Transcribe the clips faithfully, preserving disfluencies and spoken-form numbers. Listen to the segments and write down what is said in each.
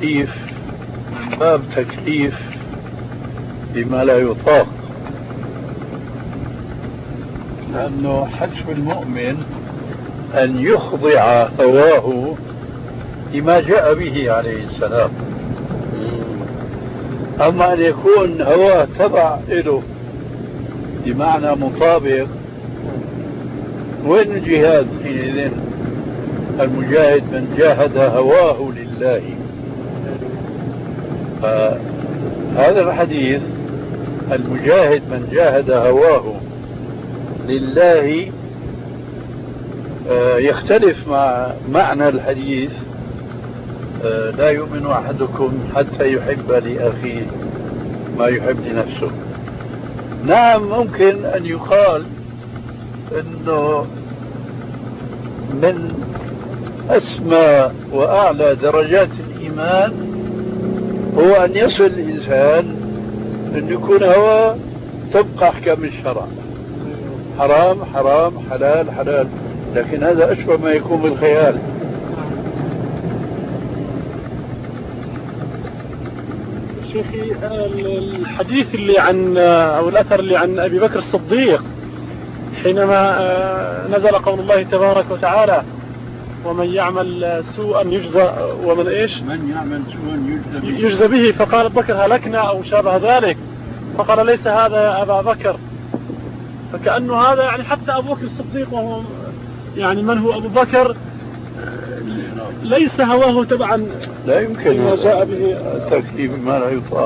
التكليف من باب تكليف بما لا يطاق، لأنه حسب المؤمن أن يخضع هواه لما جاء به عليه السلام. أما أن يكون هواه تبع له بمعنى مطابق، وين الجهاد حينئذ؟ المجاهد من جاهد هواه لله. فهذا الحديث المجاهد من جاهد هواه لله يختلف مع معنى الحديث لا يؤمن أحدكم حتى يحب لأخيه ما يحب لنفسه. نعم ممكن أن يقال أنه من أسمى وأعلى درجات الإيمان هو أن يصل الإنسان أن يكون هو تبقى أحكام الشرع، حرام حرام، حلال حلال، لكن هذا أشبه ما يكون بالخيال. شيخي الحديث اللي عن أو الأثر اللي عن أبي بكر الصديق حينما نزل قول الله تبارك وتعالى ومن يعمل سوءا يجزى ومن إيش من يعمل سوءا يجزى به, يجزى به فقال أبو بكر هلكنا أو شابه ذلك، فقال ليس هذا يا أبا بكر. فكأنه هذا يعني حتى أبو بكر الصديق وهو يعني من هو أبو بكر ليس هواه تبعا، لا يمكن ما جاء به التكليف ما لا يطاق.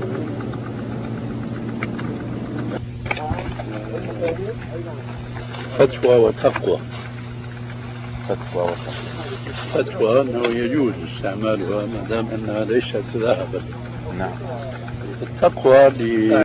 فتوى وتقوى. فتوى وتقوى. فتوى أنه يجوز استعمالها ما دام أنها ليست ذهبا. نعم. التقوى